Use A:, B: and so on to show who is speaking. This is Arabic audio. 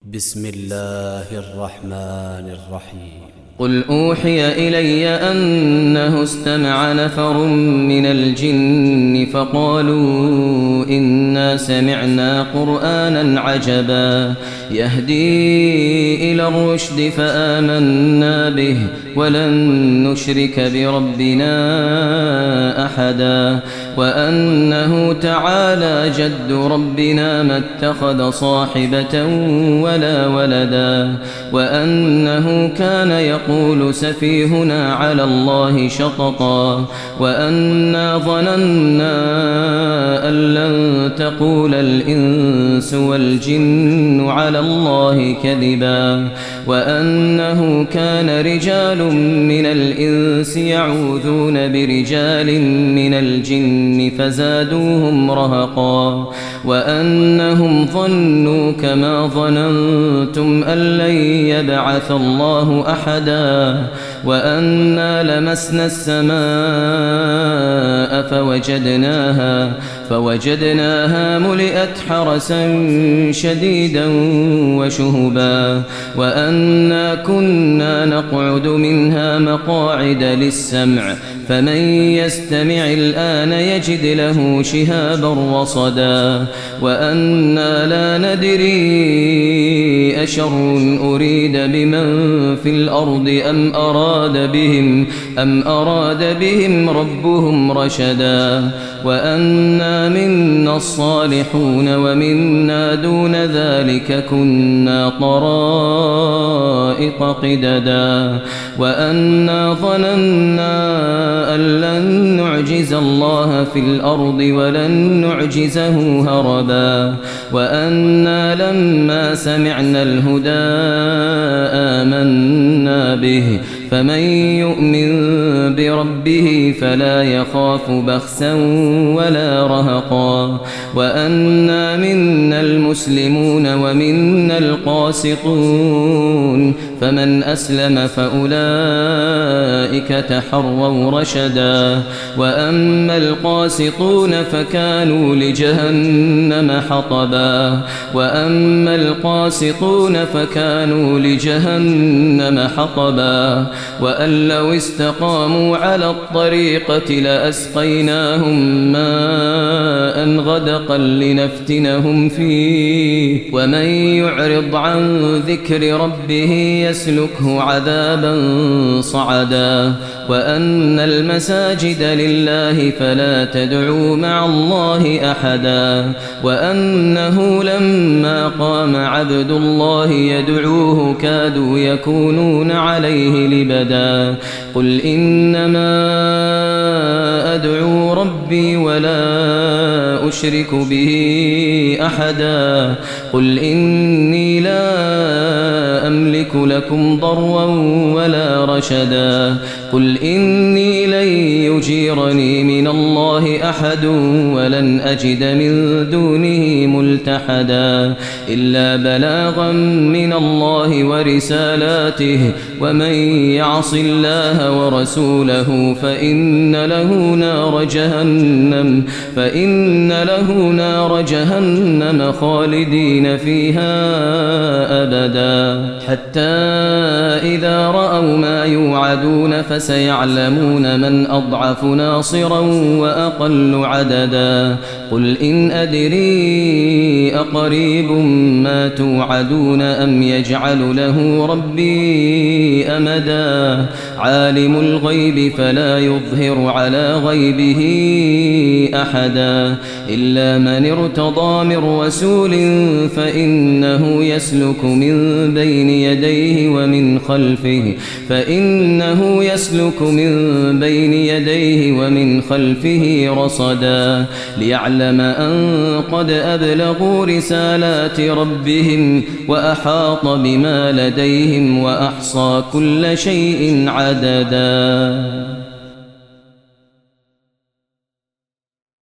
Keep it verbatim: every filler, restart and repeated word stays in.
A: بسم الله الرحمن الرحيم.
B: قل أوحي إلي أنه استمع نفر من الجن فقالوا إنا سمعنا قرآنا عجبا يهدي إلى الرشد فآمنا به ولن نشرك بربنا أحدا وأنه تعالى جد ربنا ما اتخذ صاحبة ولا ولدا وأنه كان يقول سفيهنا على الله شططا وأنا ظننا أن لن تقول الإنس والجن على الله كذبا وأنه كان رجال من الإنس يعوذون برجال من الجن فزادوهم رهقا وأنهم ظنوا كما ظننتم أن لن يبعث الله أحدا وأنا لمسنا السماء فوجدناها فوجدناها ملئت حرسا شديدا وشهبا وأنا كنا نقعد منها مقاعد للسمع فمن يستمع الآن يجد له شهابا رصدا وأنا لا ندري أشر أريد بمن في الأرض أم أراد بهم أم أراد بهم ربهم رشدا وأنا منا الصالحون ومنا دون ذلك كنا طرائق قددا وأنا ظننا أن لن نعجز الله في الأرض ولن نعجزه هربا وأنا لما سمعنا الهدى آمنا به فمن يؤمن بربه فلا يخاف بخسا ولا رهقا وأنا منا المسلمون ومنا القاسطون فمن أسلم فأولئك تحروا رشدا وأما القاسطون فكانوا لجهنم حطبا وأما القاسطون فكانوا لجهنم حطبا وأن لو استقاموا على الطريقة لأسقيناهم ماء غدقا لنفتنهم فيه ومن يعرض عن ذكر ربه يسلكه عذابا صعدا وأن المساجد لله فلا تدعوا مع الله أحدا وأنه لما قام عبد الله يدعوه كادوا يكونون عليه لبدا قل إنما أدعو ربي ولا أشرك به أحدا قل إني لا أملك لكم ضرا ولا رشدا قل إني لن يجيرني من الله أحد ولن أجد من دونه ملتحدا إلا بلاغا من الله ورسالاته ومن يعص الله ورسوله فإن له نار جهنم فإن له نار جهنم خالدين فيها أبدا حتى إذا رأوا ما يوعدون فسيعلمون من أضعف ناصرا وأقل عددا قل إن أدري أقريب ما توعدون أم يجعل له ربي أمدا عالم الغيب فلا يظهر على غيبه أحدا إلا من ارتضى من رسول فإنه يسلك من بين يديه ومن خلفه فإنه يسلك من بين يديه ومن خلفه رصدا ليعلم أن قد أبلغوا رسالات ربهم وأحاط بما لديهم وأحصى كل شيء عددا.